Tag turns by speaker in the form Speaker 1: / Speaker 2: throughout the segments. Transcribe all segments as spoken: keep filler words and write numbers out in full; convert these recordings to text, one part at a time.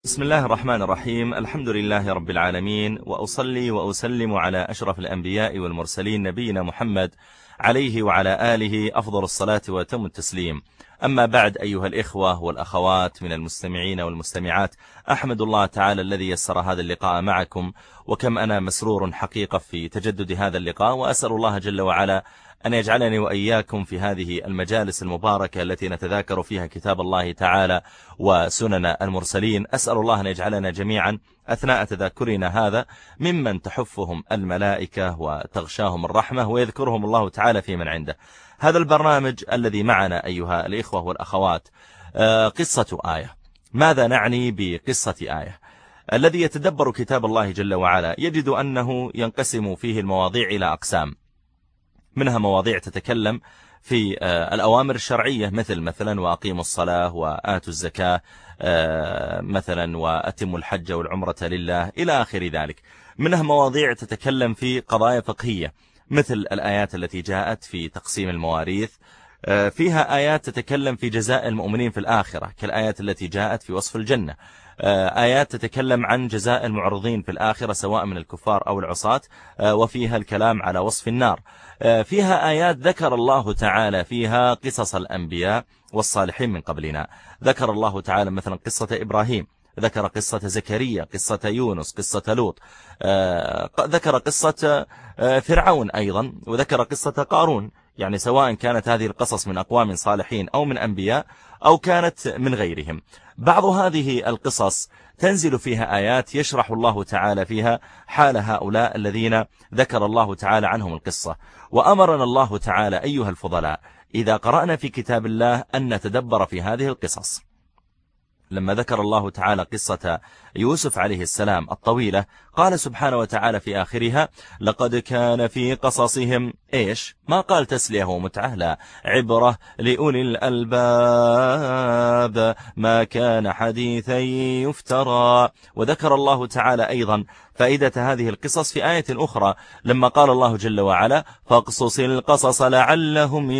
Speaker 1: بسم الله الرحمن الرحيم. الحمد لله رب العالمين، وأصلي وأسلم على أشرف الأنبياء والمرسلين نبينا محمد عليه وعلى آله أفضل الصلاة وأتم التسليم. أما بعد، أيها الإخوة والأخوات من المستمعين والمستمعات، أحمد الله تعالى الذي يسر هذا اللقاء معكم، وكم أنا مسرور حقيقة في تجدد هذا اللقاء، وأسأل الله جل وعلا أن يجعلني وإياكم في هذه المجالس المباركة التي نتذاكر فيها كتاب الله تعالى وسنن المرسلين. أسأل الله أن يجعلنا جميعا أثناء تذاكرنا هذا ممن تحفهم الملائكة وتغشاهم الرحمة ويذكرهم الله تعالى في من عنده. هذا البرنامج الذي معنا أيها الإخوة والأخوات قصة آية. ماذا نعني بقصة آية؟ الذي يتدبر كتاب الله جل وعلا يجد أنه ينقسم فيه المواضيع إلى أقسام، منها مواضيع تتكلم في الأوامر الشرعية، مثل مثلا وأقيموا الصلاة وآتوا الزكاة مثلا وأتموا الحج والعمرة لله إلى آخر ذلك. منها مواضيع تتكلم في قضايا فقهية، مثل الآيات التي جاءت في تقسيم المواريث. فيها آيات تتكلم في جزاء المؤمنين في الآخرة، كالآيات التي جاءت في وصف الجنة. آيات تتكلم عن جزاء المعرضين في الآخرة سواء من الكفار أو العصاة، وفيها الكلام على وصف النار. فيها آيات ذكر الله تعالى فيها قصص الأنبياء والصالحين من قبلنا. ذكر الله تعالى مثلا قصة إبراهيم، ذكر قصة زكريا، قصة يونس، قصة لوط، ذكر قصة فرعون أيضا، وذكر قصة قارون. يعني سواء كانت هذه القصص من أقوام صالحين أو من أنبياء أو كانت من غيرهم. بعض هذه القصص تنزل فيها آيات يشرح الله تعالى فيها حال هؤلاء الذين ذكر الله تعالى عنهم القصة. وأمرنا الله تعالى أيها الفضلاء إذا قرأنا في كتاب الله أن نتدبر في هذه القصص. لما ذكر الله تعالى قصة يوسف عليه السلام الطويلة، قال سبحانه وتعالى في آخرها: لقد كان في قصصهم إيش؟ ما قال تسلية ومتعة، لا، عبرة لأولي الألباب ما كان حديثا يفترى. وذكر الله تعالى أيضا فائدة هذه القصص في آية أخرى لما قال الله جل وعلا: فاقصص القصص لعلهم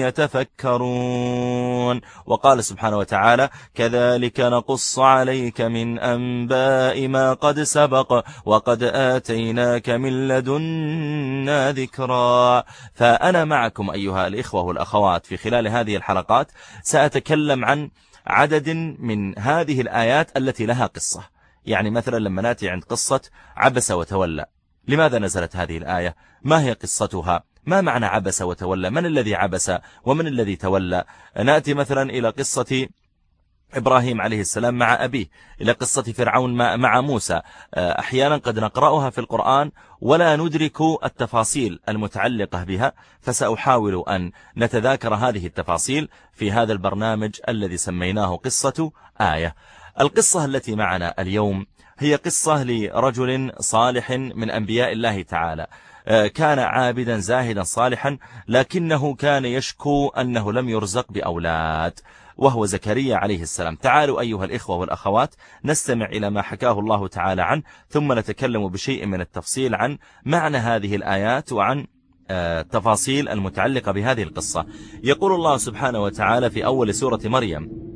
Speaker 1: يتفكرون. وقال سبحانه وتعالى: كذلك نقص عليك من أنباء ما قد سبق وقد آتيناك من لدنا ذكرا. فأنا معكم أيها الإخوة والأخوات في خلال هذه الحلقات سأتكلم عن عدد من هذه الآيات التي لها قصة. يعني مثلا لما نأتي عند قصة عبس وتولى، لماذا نزلت هذه الآية؟ ما هي قصتها؟ ما معنى عبس وتولى؟ من الذي عبس ومن الذي تولى؟ نأتي مثلا إلى قصة إبراهيم عليه السلام مع أبيه، إلى قصة فرعون مع موسى. أحيانا قد نقرأها في القرآن ولا ندرك التفاصيل المتعلقة بها، فسأحاول أن نتذاكر هذه التفاصيل في هذا البرنامج الذي سميناه قصة آية. القصة التي معنا اليوم هي قصة لرجل صالح من أنبياء الله تعالى، كان عابدا زاهدا صالحا، لكنه كان يشكو أنه لم يرزق بأولاد، وهو زكريا عليه السلام. تعالوا أيها الإخوة والأخوات نستمع إلى ما حكاه الله تعالى عنه، ثم نتكلم بشيء من التفصيل عن معنى هذه الآيات وعن التفاصيل المتعلقة بهذه القصة. يقول الله سبحانه وتعالى في أول سورة مريم: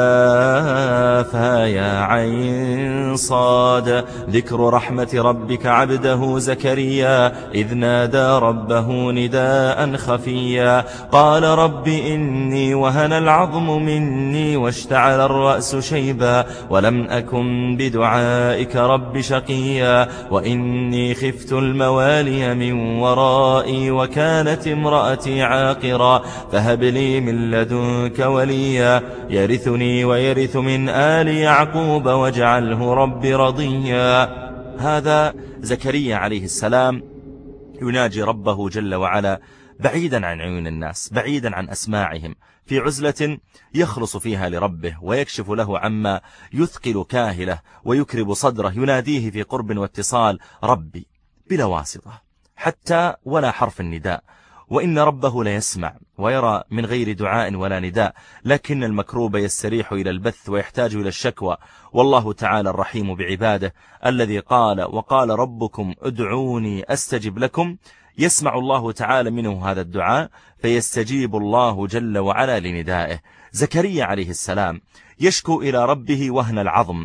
Speaker 1: كافها يا عين صاد ذكر رحمة ربك عبده زكريا إذ نادى ربه نداء خفيا قال رب إني وهن العظم مني واشتعل الرأس شيبا ولم أكن بدعائك رب شقيا وإني خفت الموالي من ورائي وكانت امرأتي عاقرا فهب لي من لدنك وليا يرثني ويرث من آل يعقوب واجعله رب رضيا. هذا زكريا عليه السلام يناجي ربه جل وعلا بعيدا عن عيون الناس، بعيدا عن أسماعهم، في عزلة يخلص فيها لربه ويكشف له عما يثقل كاهله ويكرب صدره، يناديه في قرب واتصال: ربي، بلا واسطة حتى ولا حرف النداء. وإن ربه لا يسمع ويرى من غير دعاء ولا نداء، لكن المكروب يستريح إلى البث ويحتاج إلى الشكوى. والله تعالى الرحيم بعباده الذي قال: وقال ربكم ادعوني أستجب لكم، يسمع الله تعالى منه هذا الدعاء فيستجيب الله جل وعلا لندائه. زكريا عليه السلام يشكو إلى ربه وهن العظم،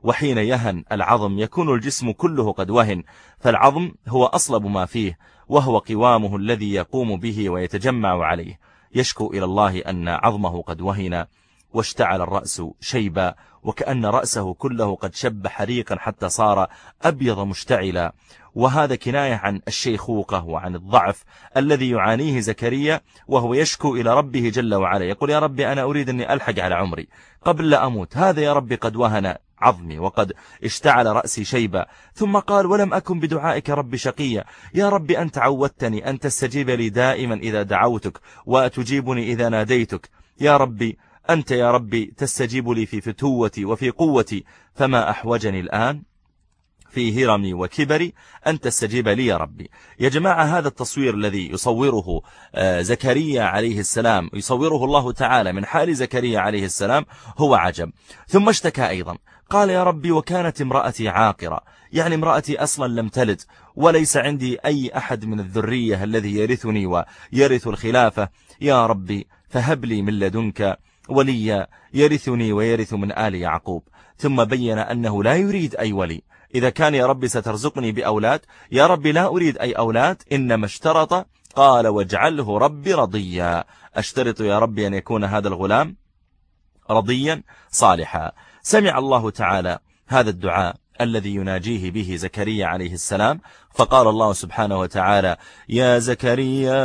Speaker 1: وحين يهن العظم يكون الجسم كله قد وهن، فالعظم هو أصلب ما فيه، وهو قوامه الذي يقوم به ويتجمع عليه. يشكو إلى الله أن عظمه قد وهن، واشتعل الرأس شيبا، وكأن رأسه كله قد شب حريقا حتى صار أبيض مشتعلا. وهذا كناية عن الشيخوخة وعن الضعف الذي يعانيه زكريا، وهو يشكو إلى ربه جل وعلا، يقول يا ربي أنا أريد أني ألحق على عمري قبل لا أموت، هذا يا ربي قد وهن عظمي وقد اشتعل رأسي شيبا. ثم قال ولم أكن بدعائك رب شقيا، يا ربي أنت عودتني أن تستجيب لي دائما إذا دعوتك وتجيبني إذا ناديتك، يا ربي أنت يا ربي تستجيب لي في فتوتي وفي قوتي، فما أحوجني الآن في هرمي وكبري أن تستجيب لي يا ربي. يا جماعة هذا التصوير الذي يصوره زكريا عليه السلام، يصوره الله تعالى من حال زكريا عليه السلام هو عجب. ثم اشتكى أيضا، قال يا ربي وكانت امرأتي عاقرة، يعني امرأتي أصلا لم تلد، وليس عندي أي أحد من الذرية الذي يرثني ويرث الخلافة، يا ربي فهب لي من لدنك وليا يرثني ويرث من آل يعقوب. ثم بين أنه لا يريد أي ولي، إذا كان يا ربي سترزقني بأولاد، يا ربي لا أريد أي أولاد، إنما اشترط قال واجعله ربي رضيا، أشترط يا ربي أن يكون هذا الغلام رضيا صالحا. سمع الله تعالى هذا الدعاء الذي يناجيه به زكريا عليه السلام، فقال الله سبحانه وتعالى يا زكريا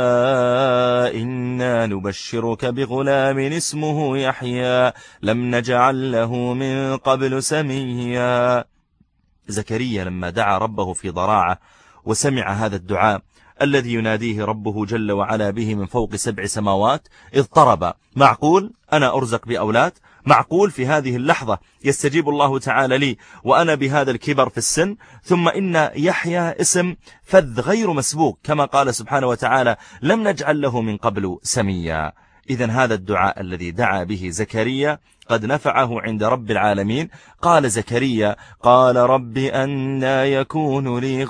Speaker 1: إنا نبشرك بغلام اسمه يحيى لم نجعل له من قبل سميا. زكريا لما دعا ربه في ضراعة وسمع هذا الدعاء الذي يناديه ربه جل وعلا به من فوق سبع سماوات اضطرب. معقول أنا أرزق بأولاد؟ معقول في هذه اللحظة يستجيب الله تعالى لي وأنا بهذا الكبر في السن؟ ثم إن يحيى اسم فذ غير مسبوق، كما قال سبحانه وتعالى لم نجعل له من قبل سميا. إذن هذا الدعاء الذي دعا به زكريا قد نفعه عند رب العالمين. قال زكريا قال رب أنى يكون لي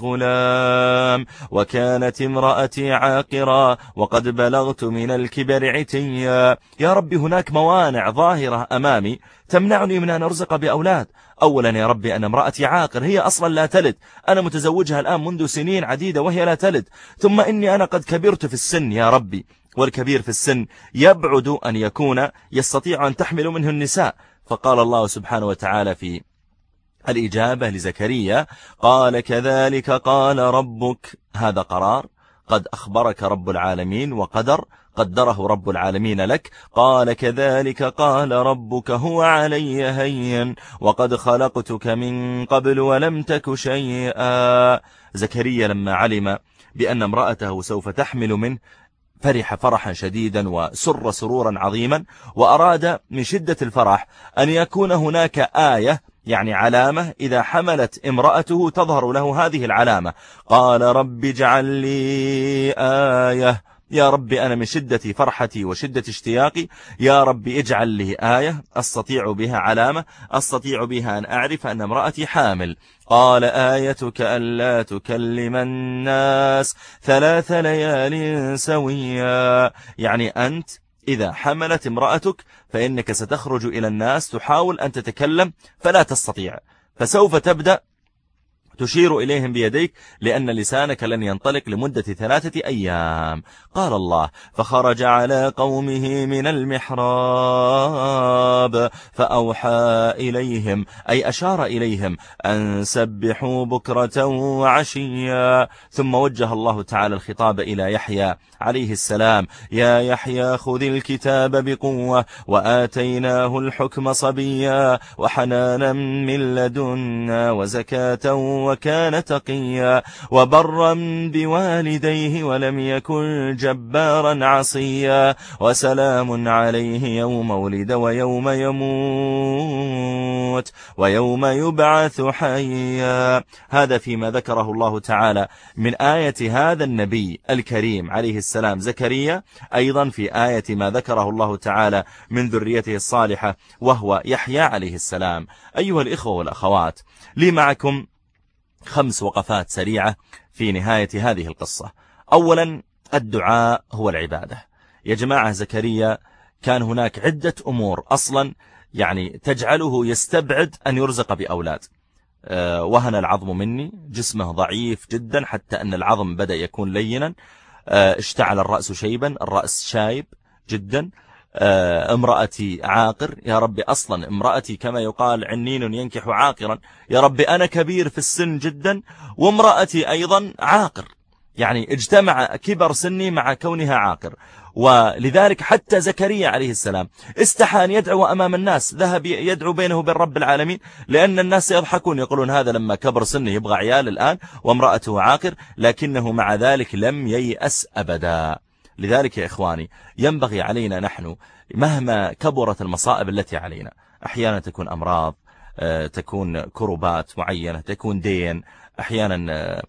Speaker 1: غلام وكانت امرأتي عاقرا وقد بلغت من الكبر عتيا. يا رب هناك موانع ظاهرة أمامي تمنعني من أن أرزق بأولاد. أولا يا ربي أن امرأتي عاقر، هي أصلا لا تلد، أنا متزوجها الآن منذ سنين عديدة وهي لا تلد. ثم إني أنا قد كبرت في السن يا ربي، والكبير في السن يبعد أن يكون يستطيع أن تحمل منه النساء. فقال الله سبحانه وتعالى في الإجابة لزكريا قال كذلك قال ربك، هذا قرار قد أخبرك رب العالمين وقدر قدره رب العالمين لك. قال كذلك قال ربك هو علي هين وقد خلقتك من قبل ولم تك شيئا. زكريا لما علم بأن امرأته سوف تحمل منه فرح فرحا شديدا وسر سرورا عظيما، وأراد من شدة الفرح أن يكون هناك آية، يعني علامة إذا حملت امرأته تظهر له هذه العلامة. قال رب اجعل لي آية، يا رب أنا من شدة فرحتي وشدة اشتياقي يا رب اجعل لي آية أستطيع بها، علامة أستطيع بها أن أعرف أن امرأتي حامل. قال آيتك ألا تكلم الناس ثلاث ليال سويا، يعني أنت إذا حملت امرأتك فإنك ستخرج إلى الناس تحاول أن تتكلم فلا تستطيع، فسوف تبدأ تشير إليهم بيديك لأن لسانك لن ينطلق لمدة ثلاثة أيام. قال الله فخرج على قومه من المحراب فأوحى إليهم، أي أشار إليهم أن سبحوا بكرة وعشيا. ثم وجه الله تعالى الخطاب إلى يحيى عليه السلام يا يحيى خذ الكتاب بقوة وآتيناه الحكم صبيا وحنانا من لدنا وزكاة وكان تقيا وبرا بوالديه ولم يكن جبارا عصيا وسلام عليه يوم ولد ويوم يموت ويوم يبعث حيا. هذا فيما ذكره الله تعالى من آية هذا النبي الكريم عليه السلام زكريا، أيضا في آية ما ذكره الله تعالى من ذريته الصالحة وهو يحيى عليه السلام. أيها الإخوة والأخوات، لي معكم خمس وقفات سريعة في نهاية هذه القصة. أولا الدعاء هو العبادة. يا جماعة زكريا كان هناك عدة أمور أصلا يعني تجعله يستبعد أن يرزق بأولاد. وهن العظم مني، جسمه ضعيف جدا حتى أن العظم بدأ يكون لينا، اشتعل الرأس شيبا، الرأس شايب جدا، امرأتي عاقر، يا رب أصلا امرأتي كما يقال عنين ينكح عاقرا، يا رب أنا كبير في السن جدا وامرأتي أيضا عاقر، يعني اجتمع كبر سني مع كونها عاقر. ولذلك حتى زكريا عليه السلام استحى أن يدعو أمام الناس، ذهب يدعو بينه وبين رب العالمين، لأن الناس يضحكون يقولون هذا لما كبر سنه يبغى عيال الآن وامرأته عاقر، لكنه مع ذلك لم ييأس أبدا. لذلك يا إخواني ينبغي علينا نحن مهما كبرت المصائب التي علينا، أحيانا تكون أمراض، تكون كربات معينة، تكون دين، أحيانا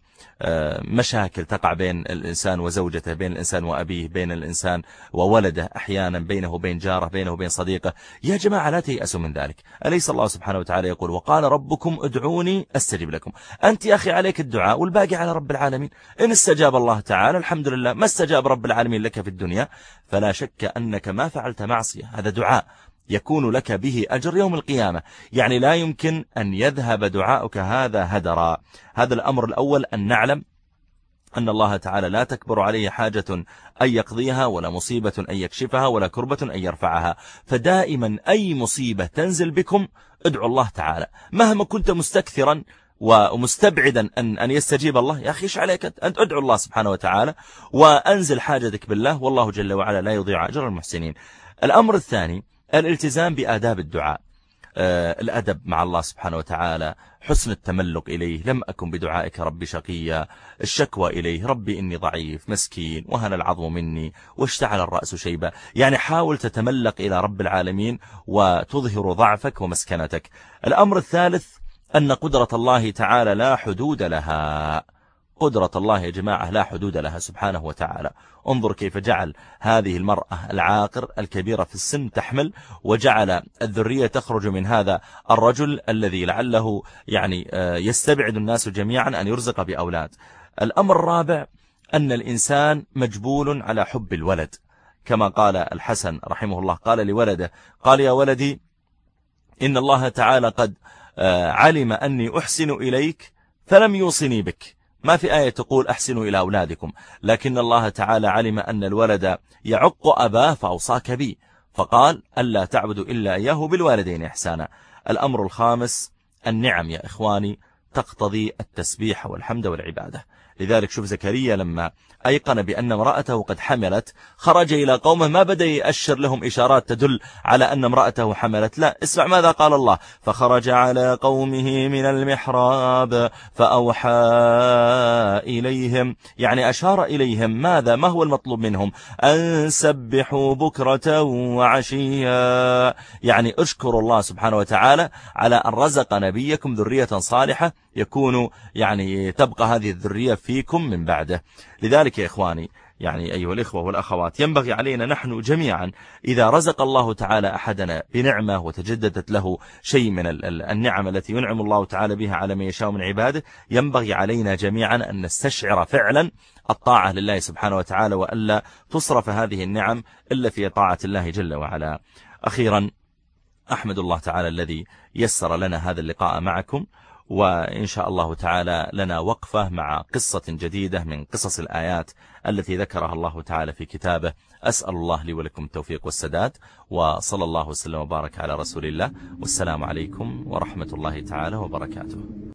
Speaker 1: مشاكل تقع بين الإنسان وزوجته، بين الإنسان وأبيه، بين الإنسان وولده، أحيانا بينه وبين جاره، بينه وبين صديقه. يا جماعة لا تيأسوا من ذلك. أليس الله سبحانه وتعالى يقول وقال ربكم ادعوني أستجب لكم؟ أنت يا أخي عليك الدعاء والباقي على رب العالمين. إن استجاب الله تعالى الحمد لله، ما استجاب رب العالمين لك في الدنيا فلا شك أنك ما فعلت معصية، هذا دعاء يكون لك به أجر يوم القيامة، يعني لا يمكن أن يذهب دعاؤك هذا هدرا. هذا الأمر الأول، أن نعلم أن الله تعالى لا تكبر عليه حاجة أن يقضيها، ولا مصيبة أن يكشفها، ولا كربة أن يرفعها. فدائما أي مصيبة تنزل بكم ادعوا الله تعالى، مهما كنت مستكثرا ومستبعدا أن أن يستجيب الله، يا أخي إيش عليك أنت؟ ادعو الله سبحانه وتعالى وأنزل حاجتك بالله، والله جل وعلا لا يضيع أجر المحسنين. الأمر الثاني الالتزام بآداب الدعاء، آه الأدب مع الله سبحانه وتعالى، حسن التملق إليه، لم أكن بدعائك ربي شقيا، الشكوى إليه ربي إني ضعيف مسكين وهن العظم مني واشتعل الرأس شيبا. يعني حاول تتملق إلى رب العالمين وتظهر ضعفك ومسكنتك. الأمر الثالث أن قدرة الله تعالى لا حدود لها، قدرة الله يا جماعة لا حدود لها سبحانه وتعالى. انظر كيف جعل هذه المرأة العاقر الكبيرة في السن تحمل، وجعل الذرية تخرج من هذا الرجل الذي لعله يعني يستبعد الناس جميعا أن يرزق بأولاد. الأمر الرابع أن الإنسان مجبول على حب الولد، كما قال الحسن رحمه الله، قال لولده، قال يا ولدي إن الله تعالى قد علم أني أحسن إليك فلم يوصني بك. ما في آية تقول أحسنوا إلى أولادكم، لكن الله تعالى علم أن الولد يعق أباه فأوصاك بي، فقال ألا تعبدوا إلا إياه بالوالدين إحسانا. الأمر الخامس النعم يا إخواني تقتضي التسبيح والحمد والعبادة. لذلك شوف زكريا لما أيقن بأن امرأته قد حملت خرج إلى قومه، ما بدأ يأشر لهم إشارات تدل على أن امرأته حملت، لا، اسمع ماذا قال الله، فخرج على قومه من المحراب فأوحى إليهم، يعني أشار إليهم ماذا؟ ما هو المطلوب منهم؟ أن سبحوا بكرة وعشيا، يعني اشكروا الله سبحانه وتعالى على أن رزق نبيكم ذرية صالحة يكون يعني تبقى هذه الذرية فيكم من بعده. لذلك يا إخواني يعني أيها الإخوة والأخوات ينبغي علينا نحن جميعا إذا رزق الله تعالى أحدنا بنعمة وتجددت له شيء من النعم التي ينعم الله تعالى بها على من يشاء من عباده، ينبغي علينا جميعا أن نستشعر فعلا الطاعة لله سبحانه وتعالى، وألا تصرف هذه النعم إلا في طاعة الله جل وعلا. أخيرا أحمد الله تعالى الذي يسر لنا هذا اللقاء معكم، وإن شاء الله تعالى لنا وقفة مع قصة جديدة من قصص الآيات التي ذكرها الله تعالى في كتابه. أسأل الله لي ولكم التوفيق والسداد، وصلى الله وسلم وبارك على رسول الله، والسلام عليكم ورحمة الله تعالى وبركاته.